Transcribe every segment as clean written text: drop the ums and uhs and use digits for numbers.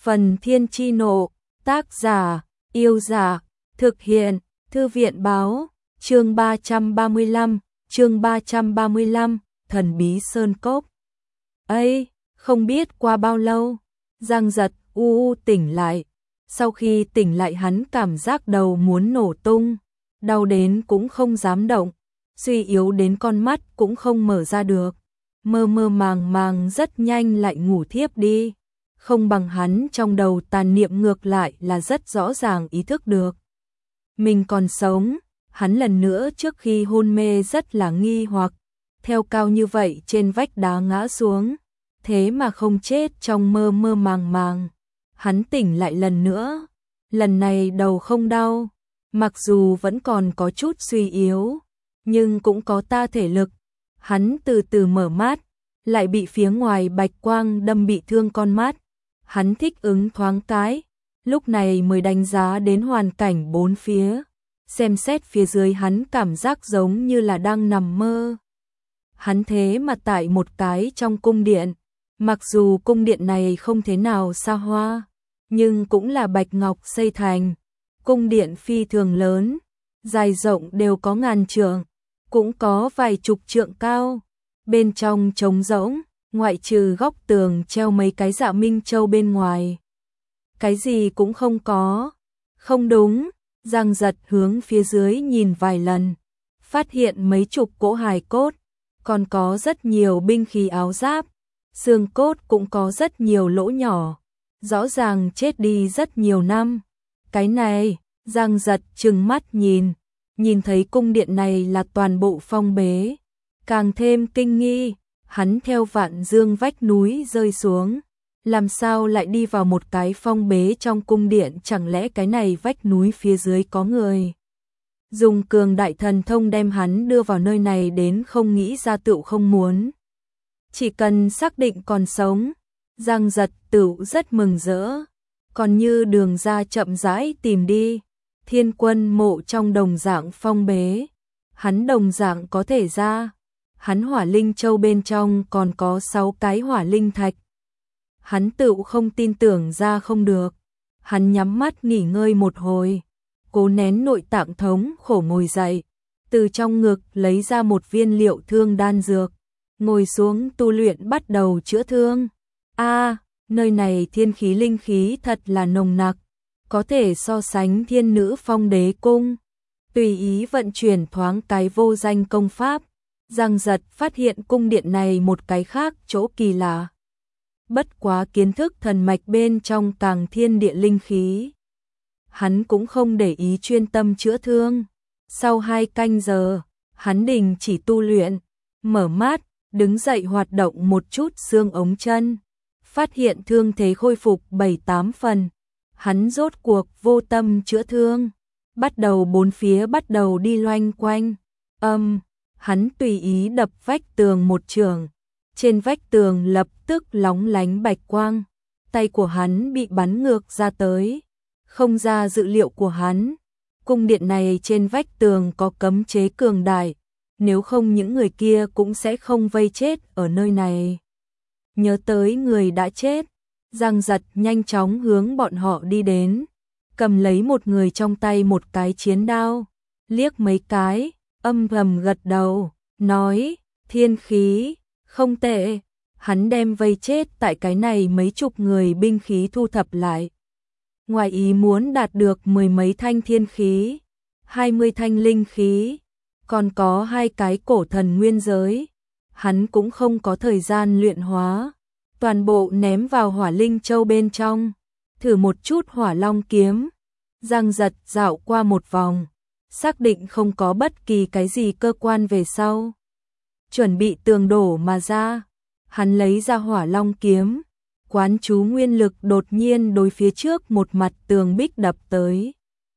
Phần Thiên Chi Nộ, tác giả, Yêu Giả, thực hiện, Thư viện Báo, chương 335, Thần Bí Sơn Cốc. Ây, không biết qua bao lâu, Giang Giật tỉnh lại. Sau khi tỉnh lại hắn cảm giác đầu muốn nổ tung, đau đến cũng không dám động, suy yếu đến con mắt cũng không mở ra được. Mơ mơ màng màng rất nhanh lại ngủ thiếp đi. Không bằng hắn trong đầu tàn niệm ngược lại là rất rõ ràng ý thức được. Mình còn sống, hắn lần nữa trước khi hôn mê rất là nghi hoặc, theo cao như vậy trên vách đá ngã xuống, thế mà không chết trong mơ mơ màng màng. Hắn tỉnh lại lần nữa, lần này đầu không đau, mặc dù vẫn còn có chút suy yếu, nhưng cũng có ta thể lực. Hắn từ từ mở mắt, lại bị phía ngoài bạch quang đâm bị thương con mắt. Hắn thích ứng thoáng cái, lúc này mới đánh giá đến hoàn cảnh bốn phía, xem xét phía dưới hắn cảm giác giống như là đang nằm mơ. Hắn thế mà tại một cái trong cung điện, mặc dù cung điện này không thế nào xa hoa, nhưng cũng là bạch ngọc xây thành, cung điện phi thường lớn, dài rộng đều có ngàn trượng, cũng có vài chục trượng cao, bên trong trống rỗng. Ngoại trừ góc tường treo mấy cái dạ minh châu bên ngoài, cái gì cũng không có. Không đúng, Giang Giật hướng phía dưới nhìn vài lần, phát hiện mấy chục cỗ hài cốt, còn có rất nhiều binh khí áo giáp, xương cốt cũng có rất nhiều lỗ nhỏ, rõ ràng chết đi rất nhiều năm. Cái này, Giang Giật trừng mắt nhìn thấy cung điện này là toàn bộ phong bế, càng thêm kinh nghi. Hắn theo vạn dương vách núi rơi xuống, làm sao lại đi vào một cái phong bế trong cung điện, chẳng lẽ cái này vách núi phía dưới có người dùng cường đại thần thông đem hắn đưa vào nơi này, đến không nghĩ ra tựu không muốn. Chỉ cần xác định còn sống, Giang Giật tựu rất mừng rỡ, còn như đường ra chậm rãi tìm đi. Thiên Quân mộ trong đồng dạng phong bế, hắn đồng dạng có thể ra. Hắn hỏa linh châu bên trong còn có 6 cái hỏa linh thạch. Hắn tựu không tin tưởng ra không được. Hắn nhắm mắt nghỉ ngơi một hồi, cố nén nội tạng thống khổ ngồi dậy, từ trong ngực lấy ra một viên liệu thương đan dược, ngồi xuống tu luyện bắt đầu chữa thương. Nơi này thiên khí linh khí thật là nồng nặc, có thể so sánh Thiên Nữ Phong Đế Cung. Tùy ý vận chuyển thoáng cái vô danh công pháp, Giang Giật phát hiện cung điện này một cái khác chỗ kỳ lạ. Bất quá kiến thức thần mạch bên trong càng thiên địa linh khí, hắn cũng không để ý, chuyên tâm chữa thương. Sau 2 canh giờ, hắn đình chỉ tu luyện, mở mắt, đứng dậy hoạt động một chút xương ống chân, phát hiện thương thế khôi phục 7-8 phần. Hắn rốt cuộc vô tâm chữa thương, bắt đầu bốn phía bắt đầu đi loanh quanh. Hắn tùy ý đập vách tường một chưởng, trên vách tường lập tức lóng lánh bạch quang, tay của hắn bị bắn ngược ra tới. Không ra dự liệu của hắn, cung điện này trên vách tường có cấm chế cường đại, nếu không những người kia cũng sẽ không vây chết ở nơi này. Nhớ tới người đã chết, Giang Giật nhanh chóng hướng bọn họ đi đến, cầm lấy một người trong tay một cái chiến đao, liếc mấy cái, âm thầm gật đầu, nói, thiên khí, không tệ. Hắn đem vây chết tại cái này mấy chục người binh khí thu thập lại. Ngoài ý muốn đạt được 10 mấy thanh thiên khí, 20 thanh linh khí, còn có 2 cái cổ thần nguyên giới. Hắn cũng không có thời gian luyện hóa, toàn bộ ném vào hỏa linh châu bên trong, thử một chút hỏa long kiếm. Giang Giật dạo qua một vòng, xác định không có bất kỳ cái gì cơ quan về sau, chuẩn bị tường đổ mà ra. Hắn lấy ra hỏa long kiếm, quán chú nguyên lực, đột nhiên đối phía trước một mặt tường bích đập tới.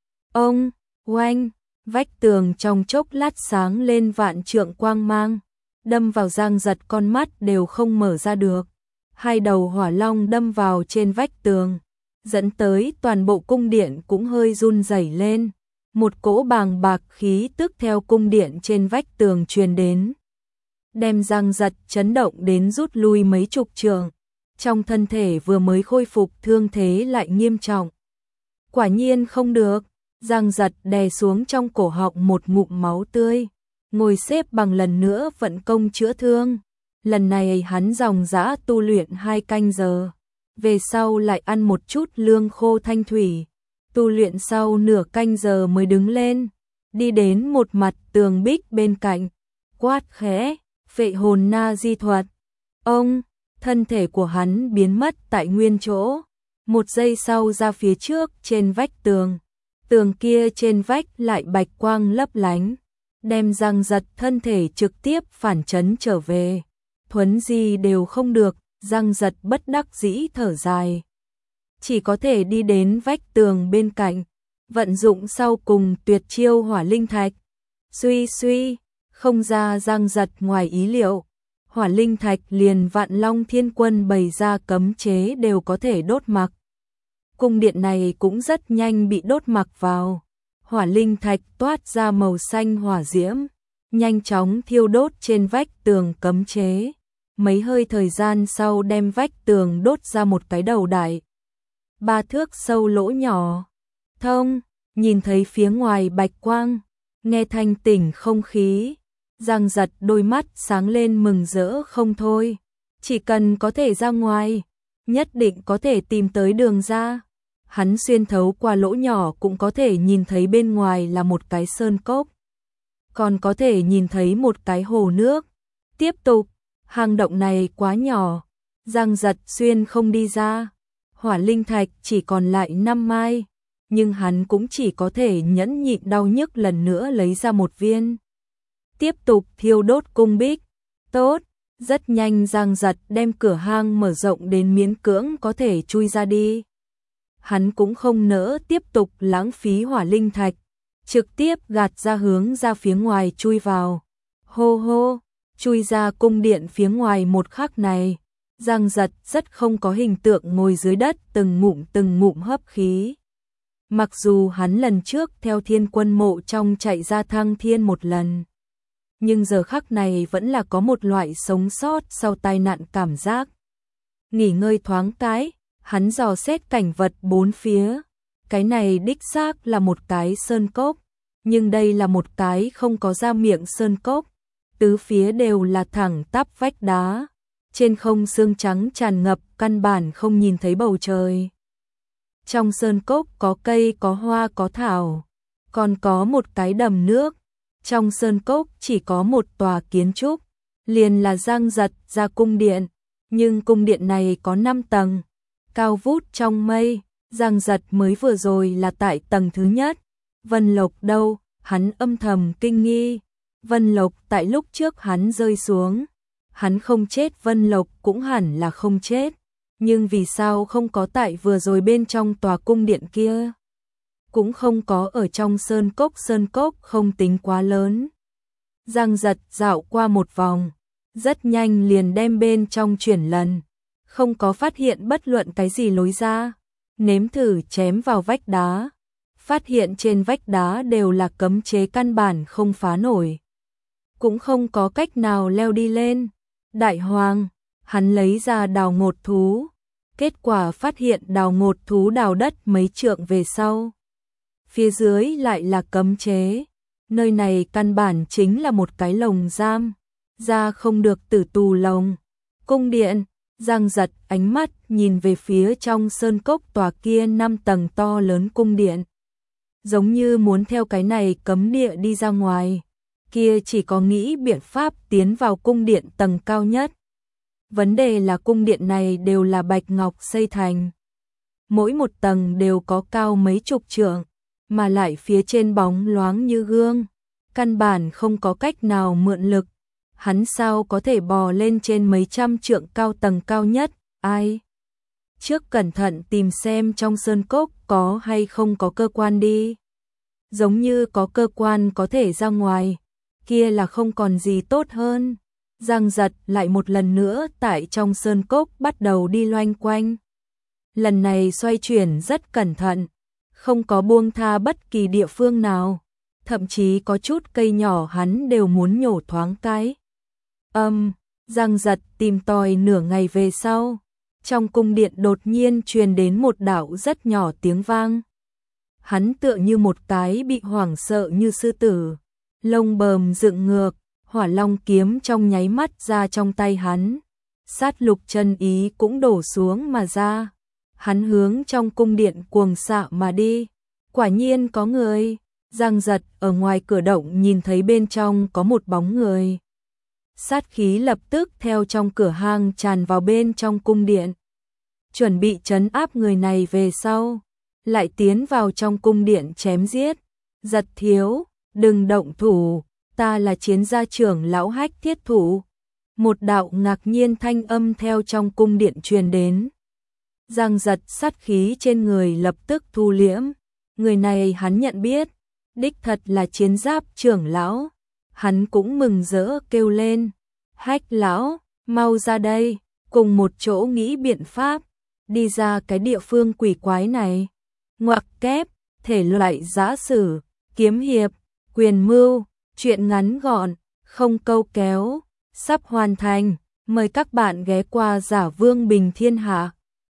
Oanh, vách tường trong chốc lát sáng lên vạn trượng quang mang, đâm vào Giang Giật con mắt đều không mở ra được. 2 đầu hỏa long đâm vào trên vách tường, dẫn tới toàn bộ cung điện cũng hơi run rẩy lên. Một cỗ bàng bạc khí tức theo cung điện trên vách tường truyền đến, đem Giang Giật chấn động đến rút lui mấy chục trượng. trong thân thể vừa mới khôi phục thương thế lại nghiêm trọng. Quả nhiên không được, Giang Giật đè xuống trong cổ họng một ngụm máu tươi, ngồi xếp bằng lần nữa vận công chữa thương. Lần này hắn dòng dã tu luyện 2 canh giờ, về sau lại ăn một chút lương khô thanh thủy, tu luyện sau nửa canh giờ mới đứng lên, đi đến một mặt tường bích bên cạnh, quát khẽ, phệ hồn na di thuật. Ông, thân thể của hắn biến mất tại nguyên chỗ, một giây sau ra phía trước trên vách tường. Tường kia trên vách lại bạch quang lấp lánh, đem Giang Giật thân thể trực tiếp phản chấn trở về. Thuấn gì đều không được, Giang Giật bất đắc dĩ thở dài. Chỉ có thể đi đến vách tường bên cạnh, vận dụng sau cùng tuyệt chiêu hỏa linh thạch. Suy suy, không ra Giang Giật ngoài ý liệu. Hỏa linh thạch liền Vạn Long Thiên Quân bày ra cấm chế đều có thể đốt mặc. Cung điện này cũng rất nhanh bị đốt mặc vào. Hỏa linh thạch toát ra màu xanh hỏa diễm, nhanh chóng thiêu đốt trên vách tường cấm chế. Mấy hơi thời gian sau đem vách tường đốt ra một cái đầu đại 3 thước sâu lỗ nhỏ. Thông, nhìn thấy phía ngoài bạch quang, nghe thanh tỉnh không khí. Giang Giật đôi mắt sáng lên mừng rỡ không thôi. Chỉ cần có thể ra ngoài, nhất định có thể tìm tới đường ra. Hắn xuyên thấu qua lỗ nhỏ cũng có thể nhìn thấy bên ngoài là một cái sơn cốc. Còn có thể nhìn thấy một cái hồ nước. Tiếp tục, hang động này quá nhỏ, Giang Giật xuyên không đi ra. Hỏa linh thạch chỉ còn lại 5 mai, nhưng hắn cũng chỉ có thể nhẫn nhịn đau nhức lần nữa lấy ra một viên. Tiếp tục thiêu đốt cung bích. Tốt, rất nhanh Giang Giật đem cửa hang mở rộng đến miễn cưỡng có thể chui ra đi. Hắn cũng không nỡ tiếp tục lãng phí hỏa linh thạch, trực tiếp gạt ra hướng ra phía ngoài chui vào. Hô hô, chui ra cung điện phía ngoài một khắc này, Giang Giật rất không có hình tượng ngồi dưới đất từng ngụm hấp khí. Mặc dù hắn lần trước theo Thiên Quân mộ trong chạy ra thăng thiên một lần, nhưng giờ khắc này vẫn là có một loại sống sót sau tai nạn cảm giác. Nghỉ ngơi thoáng cái, hắn dò xét cảnh vật bốn phía. Cái này đích xác là một cái sơn cốc, nhưng đây là một cái không có ra miệng sơn cốc. Tứ phía đều là thẳng tắp vách đá. Trên không sương trắng tràn ngập, căn bản không nhìn thấy bầu trời. Trong sơn cốc có cây, có hoa, có thảo, còn có một cái đầm nước. Trong sơn cốc chỉ có một tòa kiến trúc, liền là Giang Giật ra cung điện, nhưng cung điện này có 5 tầng, cao vút trong mây. Giang Giật mới vừa rồi là tại tầng thứ nhất. Vân Lộc đâu? Hắn âm thầm kinh nghi. Vân Lộc tại lúc trước hắn rơi xuống, hắn không chết, Vân Lộc cũng hẳn là không chết, nhưng vì sao không có tại vừa rồi bên trong tòa cung điện kia? Cũng không có ở trong sơn cốc không tính quá lớn. Giang Giật dạo qua một vòng, rất nhanh liền đem bên trong chuyển lần, không có phát hiện bất luận cái gì lối ra. Nếm thử chém vào vách đá, phát hiện trên vách đá đều là cấm chế căn bản không phá nổi, cũng không có cách nào leo đi lên. Đại Hoàng, hắn lấy ra đào ngột thú, kết quả phát hiện đào ngột thú đào đất mấy trượng về sau, phía dưới lại là cấm chế. Nơi này căn bản chính là một cái lồng giam, ra không được tử tù lồng. Cung điện. Giang Giật ánh mắt nhìn về phía trong sơn cốc tòa kia 5 tầng to lớn cung điện, giống như muốn theo cái này cấm địa đi ra ngoài. Kia chỉ có nghĩ biện pháp tiến vào cung điện tầng cao nhất. Vấn đề là cung điện này đều là bạch ngọc xây thành, mỗi một tầng đều có cao mấy chục trượng, mà lại phía trên bóng loáng như gương, căn bản không có cách nào mượn lực. Hắn sao có thể bò lên trên mấy trăm trượng cao tầng cao nhất? Ai? Trước cẩn thận tìm xem trong sơn cốc có hay không có cơ quan đi. Giống như có cơ quan có thể ra ngoài, kia là không còn gì tốt hơn. Giang Giật lại một lần nữa tại trong sơn cốc bắt đầu đi loanh quanh. Lần này xoay chuyển rất cẩn thận, không có buông tha bất kỳ địa phương nào, thậm chí có chút cây nhỏ hắn đều muốn nhổ thoáng cái. Giang Giật tìm tòi nửa ngày về sau, trong cung điện đột nhiên truyền đến một đạo rất nhỏ tiếng vang. Hắn tựa như một cái bị hoảng sợ như sư tử, lông bờm dựng ngược, Hỏa Long kiếm trong nháy mắt ra trong tay hắn. Sát lục chân ý cũng đổ xuống mà ra. Hắn hướng trong cung điện cuồng xạ mà đi. Quả nhiên có người. Giang Giật ở ngoài cửa động nhìn thấy bên trong có một bóng người. Sát khí lập tức theo trong cửa hang tràn vào bên trong cung điện. Chuẩn bị trấn áp người này về sau, lại tiến vào trong cung điện chém giết. Giật thiếu, đừng động thủ, ta là chiến gia trưởng lão Hách Thiết Thủ. Một đạo ngạc nhiên thanh âm theo trong cung điện truyền đến. Giang Giật sát khí trên người lập tức thu liễm. Người này hắn nhận biết, đích thật là chiến giáp trưởng lão. Hắn cũng mừng rỡ kêu lên, Hách lão, mau ra đây, cùng một chỗ nghĩ biện pháp, đi ra cái địa phương quỷ quái này. Ngoặc kép, thể loại giã sử, kiếm hiệp, quyền mưu, truyện ngắn gọn, không câu kéo, sắp hoàn thành. Mời các bạn ghé qua Giả Vương Bình Thiên Hạ.